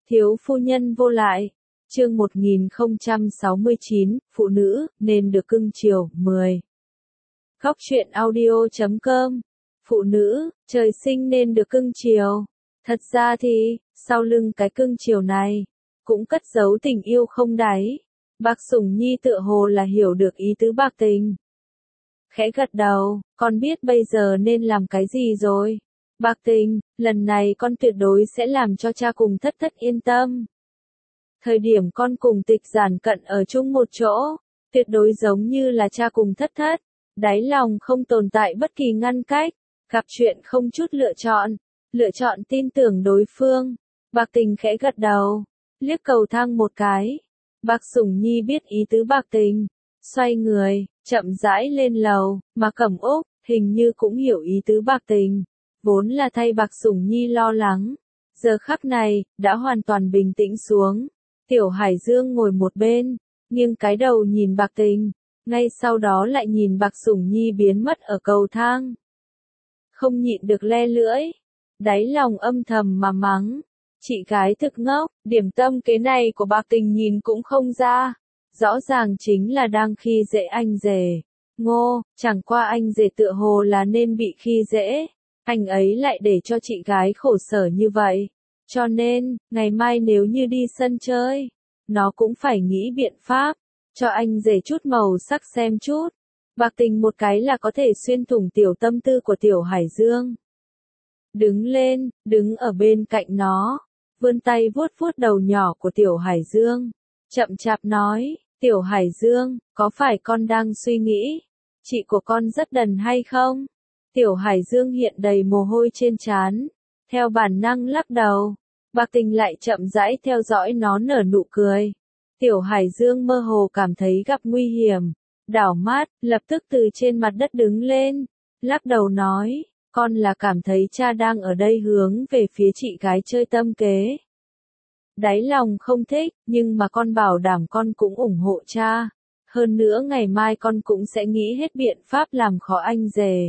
Thiếu phu nhân vô lại. Chương 1069, phụ nữ nên được cưng chiều. 10. Góc truyện audio.com. Phụ nữ, trời sinh nên được cưng chiều. Thật ra thì, sau lưng cái cưng chiều này, cũng cất giấu tình yêu không đáy. Bạc Sủng Nhi tựa hồ là hiểu được ý tứ Bạc Tình. Khẽ gật đầu, con biết bây giờ nên làm cái gì rồi. Bạc Tình, lần này con tuyệt đối sẽ làm cho cha cùng Thất Thất yên tâm. Thời điểm con cùng Tịch Giản Cận ở chung một chỗ, tuyệt đối giống như là cha cùng Thất Thất, đáy lòng không tồn tại bất kỳ ngăn cách, gặp chuyện không chút lựa chọn tin tưởng đối phương. Bạc Tình khẽ gật đầu, liếc cầu thang một cái. Bạc Sủng Nhi biết ý tứ Bạc Tình, xoay người, chậm rãi lên lầu, mà Cẩm Úc hình như cũng hiểu ý tứ Bạc Tình, vốn là thay Bạc Sủng Nhi lo lắng, giờ khắc này đã hoàn toàn bình tĩnh xuống. Tiểu Hải Dương ngồi một bên, nghiêng cái đầu nhìn Bạc Tình, ngay sau đó lại nhìn Bạc Sủng Nhi biến mất ở cầu thang. Không nhịn được le lưỡi, đáy lòng âm thầm mà mắng, chị gái thực ngốc, điểm tâm kế này của Bạc Tình nhìn cũng không ra, rõ ràng chính là đang khi dễ anh rể. Ngô, chẳng qua anh rể tựa hồ là nên bị khi dễ, anh ấy lại để cho chị gái khổ sở như vậy. Cho nên, ngày mai nếu như đi sân chơi, nó cũng phải nghĩ biện pháp, cho anh rể chút màu sắc xem chút. Bạc Tình một cái là có thể xuyên thủng tiểu tâm tư của Tiểu Hải Dương. Đứng lên, đứng ở bên cạnh nó, vươn tay vuốt vuốt đầu nhỏ của Tiểu Hải Dương, chậm chạp nói, Tiểu Hải Dương, có phải con đang suy nghĩ, chị của con rất đần hay không? Tiểu Hải Dương hiện đầy mồ hôi trên trán, theo bản năng lắc đầu. Bạc Tình lại chậm rãi theo dõi nó nở nụ cười. Tiểu Hải Dương mơ hồ cảm thấy gặp nguy hiểm, đảo mắt, lập tức từ trên mặt đất đứng lên, lắc đầu nói, con là cảm thấy cha đang ở đây hướng về phía chị gái chơi tâm kế. Đáy lòng không thích, nhưng mà con bảo đảm con cũng ủng hộ cha. Hơn nữa ngày mai con cũng sẽ nghĩ hết biện pháp làm khó anh rể.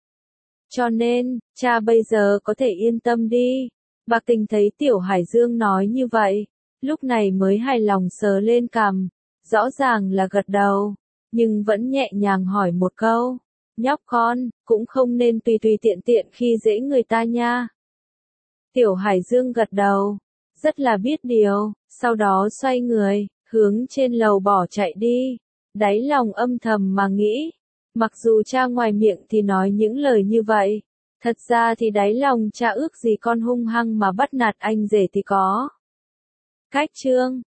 Cho nên, cha bây giờ có thể yên tâm đi. Bạc Tình thấy Tiểu Hải Dương nói như vậy, lúc này mới hài lòng sờ lên cằm, rõ ràng là gật đầu, nhưng vẫn nhẹ nhàng hỏi một câu, nhóc con, cũng không nên tùy tiện khi dễ người ta nha. Tiểu Hải Dương gật đầu, rất là biết điều, sau đó xoay người, hướng trên lầu bỏ chạy đi, đáy lòng âm thầm mà nghĩ, mặc dù cha ngoài miệng thì nói những lời như vậy, thật ra thì đáy lòng cha ước gì con hung hăng mà bắt nạt anh rể thì có. Cách chương